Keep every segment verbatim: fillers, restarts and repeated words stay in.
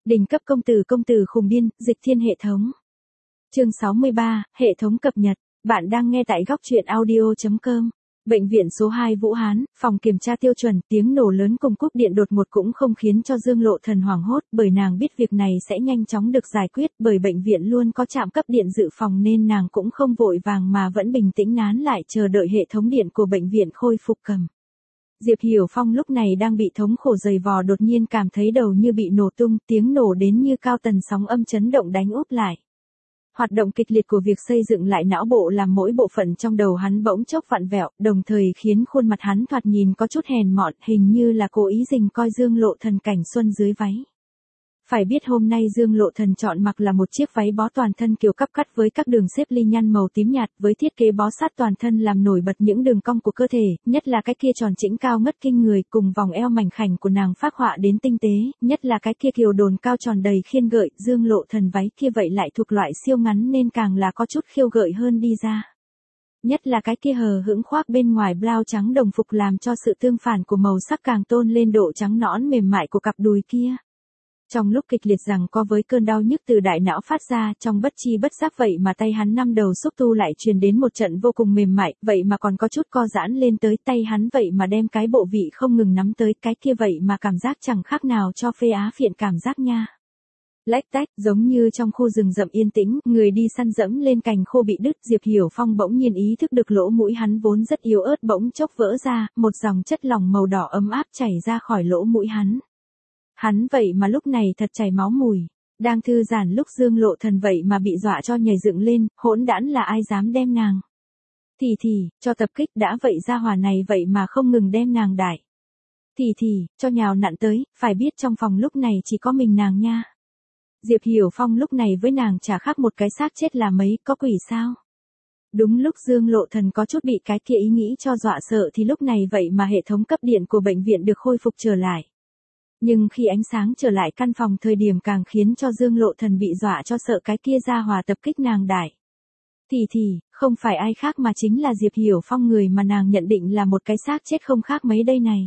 Đỉnh cấp công tử công tử khùng điên, dịch thiên hệ thống. Chương sáu mươi ba, hệ thống cập nhật. Bạn đang nghe tại góc truyện audio chấm com. Bệnh viện số hai Vũ Hán, phòng kiểm tra tiêu chuẩn, tiếng nổ lớn cùng cúp điện đột ngột cũng không khiến cho Dương Lộ Thần hoảng hốt, bởi nàng biết việc này sẽ nhanh chóng được giải quyết, bởi bệnh viện luôn có trạm cấp điện dự phòng nên nàng cũng không vội vàng mà vẫn bình tĩnh nán lại chờ đợi hệ thống điện của bệnh viện khôi phục cầm. Diệp Hiểu Phong lúc này đang bị thống khổ dày vò đột nhiên cảm thấy đầu như bị nổ tung, tiếng nổ đến như cao tần sóng âm chấn động đánh úp lại. Hoạt động kịch liệt của việc xây dựng lại não bộ làm mỗi bộ phận trong đầu hắn bỗng chốc vặn vẹo, đồng thời khiến khuôn mặt hắn thoạt nhìn có chút hèn mọn, hình như là cố ý rình coi Dương Lộ Thần cảnh xuân dưới váy. Phải biết hôm nay Dương Lộ Thần chọn mặc là một chiếc váy bó toàn thân kiểu cắp cắt với các đường xếp ly nhăn màu tím nhạt, với thiết kế bó sát toàn thân làm nổi bật những đường cong của cơ thể, nhất là cái kia tròn chỉnh cao ngất kinh người, cùng vòng eo mảnh khảnh của nàng phác họa đến tinh tế, nhất là cái kia kiều đồn cao tròn đầy khiên gợi. Dương Lộ Thần váy kia vậy lại thuộc loại siêu ngắn nên càng là có chút khiêu gợi hơn đi ra. Nhất là cái kia hờ hững khoác bên ngoài blouse trắng đồng phục làm cho sự tương phản của màu sắc càng tôn lên độ trắng nõn mềm mại của cặp đùi kia. Trong lúc kịch liệt rằng co với cơn đau nhức từ đại não phát ra, trong bất chi bất giác vậy mà tay hắn năm đầu xúc tu lại truyền đến một trận vô cùng mềm mại, vậy mà còn có chút co giãn lên tới tay hắn, vậy mà đem cái bộ vị không ngừng nắm tới, cái kia vậy mà cảm giác chẳng khác nào cho phê á phiện cảm giác nha. Lách tách, giống như trong khu rừng rậm yên tĩnh, người đi săn dẫm lên cành khô bị đứt, Diệp Hiểu Phong bỗng nhiên ý thức được lỗ mũi hắn vốn rất yếu ớt bỗng chốc vỡ ra, một dòng chất lỏng màu đỏ ấm áp chảy ra khỏi lỗ mũi hắn. Hắn vậy mà lúc này thật chảy máu mùi, đang thư giãn lúc Dương Lộ Thần vậy mà bị dọa cho nhảy dựng lên, hỗn đản là ai dám đem nàng. Thì thì, cho tập kích đã vậy ra hỏa này vậy mà không ngừng đem nàng đãi. Thì thì, cho nhào nặn tới, phải biết trong phòng lúc này chỉ có mình nàng nha. Diệp Hiểu Phong lúc này với nàng chả khác một cái xác chết là mấy, có quỷ sao. Đúng lúc Dương Lộ Thần có chút bị cái kia ý nghĩ cho dọa sợ thì lúc này vậy mà hệ thống cấp điện của bệnh viện được khôi phục trở lại. Nhưng khi ánh sáng trở lại căn phòng thời điểm càng khiến cho Dương Lộ Thần bị dọa cho sợ cái kia ra hòa tập kích nàng đại. Thì thì, không phải ai khác mà chính là Diệp Hiểu Phong, người mà nàng nhận định là một cái xác chết không khác mấy đây này.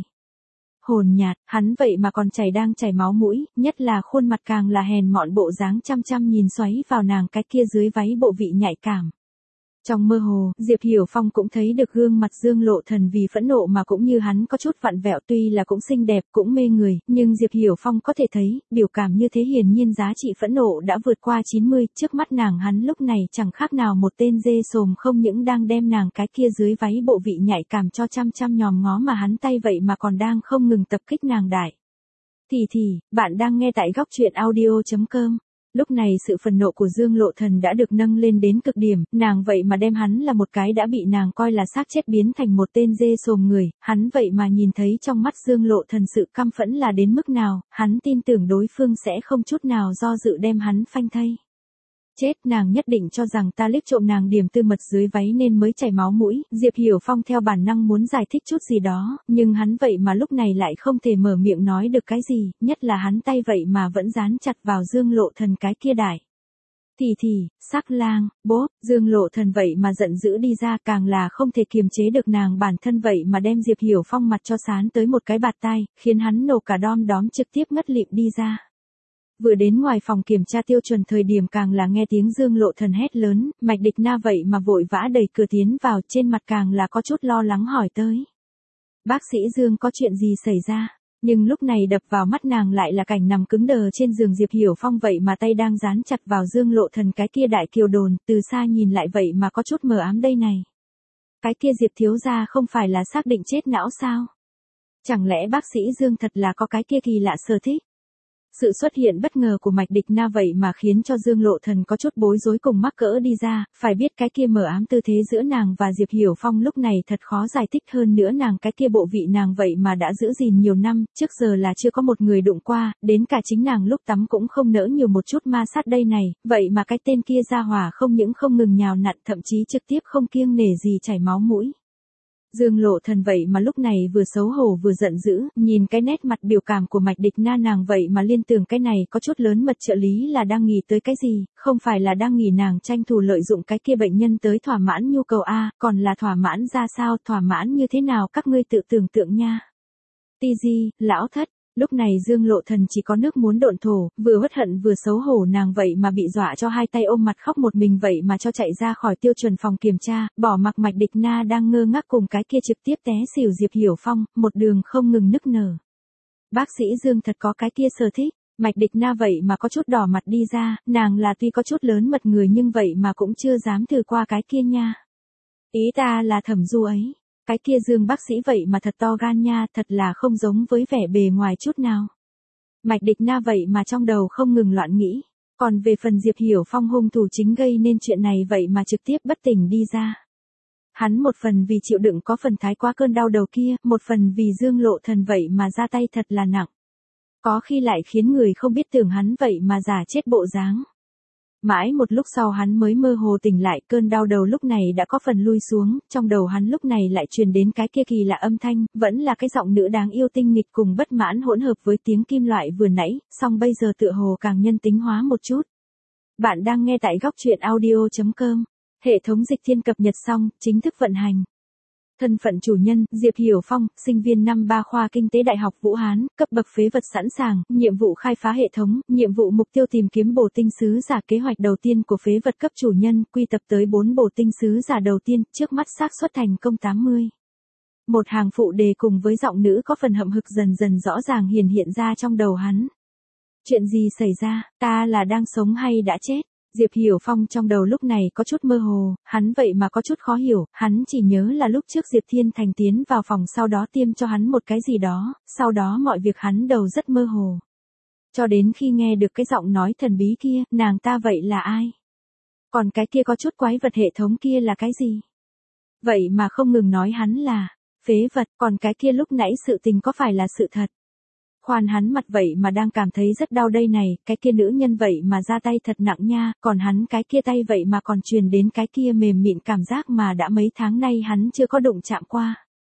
Hồn nhạt, hắn vậy mà còn chảy đang chảy máu mũi, nhất là khuôn mặt càng là hèn mọn bộ dáng chăm chăm nhìn xoáy vào nàng cái kia dưới váy bộ vị nhạy cảm. Trong mơ hồ, Diệp Hiểu Phong cũng thấy được gương mặt Dương Lộ Thần vì phẫn nộ mà cũng như hắn có chút vặn vẹo, tuy là cũng xinh đẹp cũng mê người, nhưng Diệp Hiểu Phong có thể thấy, biểu cảm như thế hiển nhiên giá trị phẫn nộ đã vượt qua chín mươi, trước mắt nàng hắn lúc này chẳng khác nào một tên dê sồm, không những đang đem nàng cái kia dưới váy bộ vị nhạy cảm cho chăm chăm nhòm ngó mà hắn tay vậy mà còn đang không ngừng tập kích nàng đại. Thì thì, bạn đang nghe tại góc truyện audio chấm com. Lúc này sự phần nộ của Dương Lộ Thần đã được nâng lên đến cực điểm, nàng vậy mà đem hắn là một cái đã bị nàng coi là xác chết biến thành một tên dê sồm người, hắn vậy mà nhìn thấy trong mắt Dương Lộ Thần sự căm phẫn là đến mức nào, hắn tin tưởng đối phương sẽ không chút nào do dự đem hắn phanh thây. Chết, nàng nhất định cho rằng ta liếc trộm nàng điểm tư mật dưới váy nên mới chảy máu mũi. Diệp Hiểu Phong theo bản năng muốn giải thích chút gì đó, nhưng hắn vậy mà lúc này lại không thể mở miệng nói được cái gì, nhất là hắn tay vậy mà vẫn dán chặt vào Dương Lộ Thần cái kia đại. Thì thì, sắc lang, bố, Dương Lộ Thần vậy mà giận dữ đi ra, càng là không thể kiềm chế được nàng bản thân vậy mà đem Diệp Hiểu Phong mặt cho sán tới một cái bạt tai, khiến hắn nổ cả đom đóm trực tiếp ngất lịm đi ra. Vừa đến ngoài phòng kiểm tra tiêu chuẩn thời điểm càng là nghe tiếng Dương Lộ Thần hét lớn, Mạch Địch Na vậy mà vội vã đẩy cửa tiến vào, trên mặt càng là có chút lo lắng hỏi tới. Bác sĩ Dương, có chuyện gì xảy ra? Nhưng lúc này đập vào mắt nàng lại là cảnh nằm cứng đờ trên giường Diệp Hiểu Phong vậy mà tay đang dán chặt vào Dương Lộ Thần cái kia đại kiều đồn, từ xa nhìn lại vậy mà có chút mờ ám đây này. Cái kia Diệp thiếu gia không phải là xác định chết não sao? Chẳng lẽ bác sĩ Dương thật là có cái kia kỳ lạ sở thích? Sự xuất hiện bất ngờ của Mạch Địch Na vậy mà khiến cho Dương Lộ Thần có chút bối rối cùng mắc cỡ đi ra, phải biết cái kia mờ ám tư thế giữa nàng và Diệp Hiểu Phong lúc này thật khó giải thích, hơn nữa nàng cái kia bộ vị nàng vậy mà đã giữ gìn nhiều năm, trước giờ là chưa có một người đụng qua, đến cả chính nàng lúc tắm cũng không nỡ nhiều một chút ma sát đây này, vậy mà cái tên kia ra hỏa không những không ngừng nhào nặn, thậm chí trực tiếp không kiêng nể gì chảy máu mũi. Dương Lộ Thần vậy mà lúc này vừa xấu hổ vừa giận dữ, nhìn cái nét mặt biểu cảm của Mạch Địch Na nàng vậy mà liên tưởng cái này có chút lớn mật trợ lý là đang nghĩ tới cái gì, không phải là đang nghĩ nàng tranh thủ lợi dụng cái kia bệnh nhân tới thỏa mãn nhu cầu a, còn là thỏa mãn ra sao, thỏa mãn như thế nào các ngươi tự tưởng tượng nha. Ti Di, lão thất, Lúc này Dương Lộ Thần chỉ có nước muốn độn thổ, vừa uất hận vừa xấu hổ nàng vậy mà bị dọa cho hai tay ôm mặt khóc một mình vậy mà cho chạy ra khỏi tiêu chuẩn phòng kiểm tra, bỏ mặc Mạch Địch Na đang ngơ ngác cùng cái kia trực tiếp té xỉu Diệp Hiểu Phong, một đường không ngừng nức nở. Bác sĩ Dương thật có cái kia sở thích, Mạch Địch Na vậy mà có chút đỏ mặt đi ra, nàng là tuy có chút lớn mật người nhưng vậy mà cũng chưa dám thử qua cái kia nha. Ý ta là Thẩm Du ấy. Cái kia Dương bác sĩ vậy mà thật to gan nha, thật là không giống với vẻ bề ngoài chút nào. Mạch Địch Na vậy mà trong đầu không ngừng loạn nghĩ. Còn về phần Diệp Hiểu Phong hung thủ chính gây nên chuyện này vậy mà trực tiếp bất tỉnh đi ra. Hắn một phần vì chịu đựng có phần thái quá cơn đau đầu kia, một phần vì Dương Lộ Thần vậy mà ra tay thật là nặng. Có khi lại khiến người không biết tưởng hắn vậy mà giả chết bộ dáng. Mãi một lúc sau hắn mới mơ hồ tỉnh lại, cơn đau đầu lúc này đã có phần lui xuống, trong đầu hắn lúc này lại truyền đến cái kia kỳ lạ âm thanh, vẫn là cái giọng nữ đáng yêu tinh nghịch cùng bất mãn hỗn hợp với tiếng kim loại vừa nãy, song bây giờ tựa hồ càng nhân tính hóa một chút. Bạn đang nghe tại góc truyện audio chấm com. Hệ thống dịch thiên cập nhật xong, chính thức vận hành. Thân phận chủ nhân, Diệp Hiểu Phong, sinh viên năm ba khoa Kinh tế Đại học Vũ Hán, cấp bậc phế vật sẵn sàng, nhiệm vụ khai phá hệ thống, nhiệm vụ mục tiêu tìm kiếm bổ tinh sứ giả kế hoạch đầu tiên của phế vật cấp chủ nhân, quy tập tới bốn bổ tinh sứ giả đầu tiên, trước mắt xác suất thành công tám mươi. Một hàng phụ đề cùng với giọng nữ có phần hậm hực dần dần rõ ràng hiển hiện ra trong đầu hắn. Chuyện gì xảy ra, ta là đang sống hay đã chết? Diệp Hiểu Phong trong đầu lúc này có chút mơ hồ, hắn vậy mà có chút khó hiểu, hắn chỉ nhớ là lúc trước Diệp Thiên Thành tiến vào phòng sau đó tiêm cho hắn một cái gì đó, sau đó mọi việc hắn đầu rất mơ hồ. Cho đến khi nghe được cái giọng nói thần bí kia, nàng ta vậy là ai? Còn cái kia có chút quái vật hệ thống kia là cái gì? Vậy mà không ngừng nói hắn là phế vật, còn cái kia lúc nãy sự tình có phải là sự thật? Khoan hắn mặt vậy mà đang cảm thấy rất đau đây này, cái kia nữ nhân vậy mà ra tay thật nặng nha, còn hắn cái kia tay vậy mà còn truyền đến cái kia mềm mịn cảm giác mà đã mấy tháng nay hắn chưa có đụng chạm qua.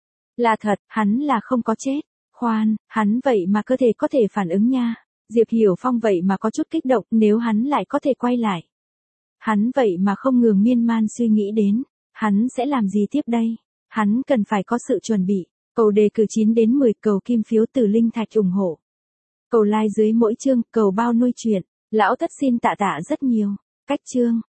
Là thật, hắn là không có chết. Khoan, hắn vậy mà cơ thể có thể phản ứng nha. Diệp Hiểu Phong vậy mà có chút kích động, nếu hắn lại có thể quay lại. Hắn vậy mà không ngừng miên man suy nghĩ đến, hắn sẽ làm gì tiếp đây? Hắn cần phải có sự chuẩn bị. Cầu đề cử chín đến mười, cầu kim phiếu từ linh thạch ủng hộ. Cầu like dưới mỗi chương, cầu bao nuôi chuyện. Lão Thất xin tạ tạ rất nhiều. Cách chương.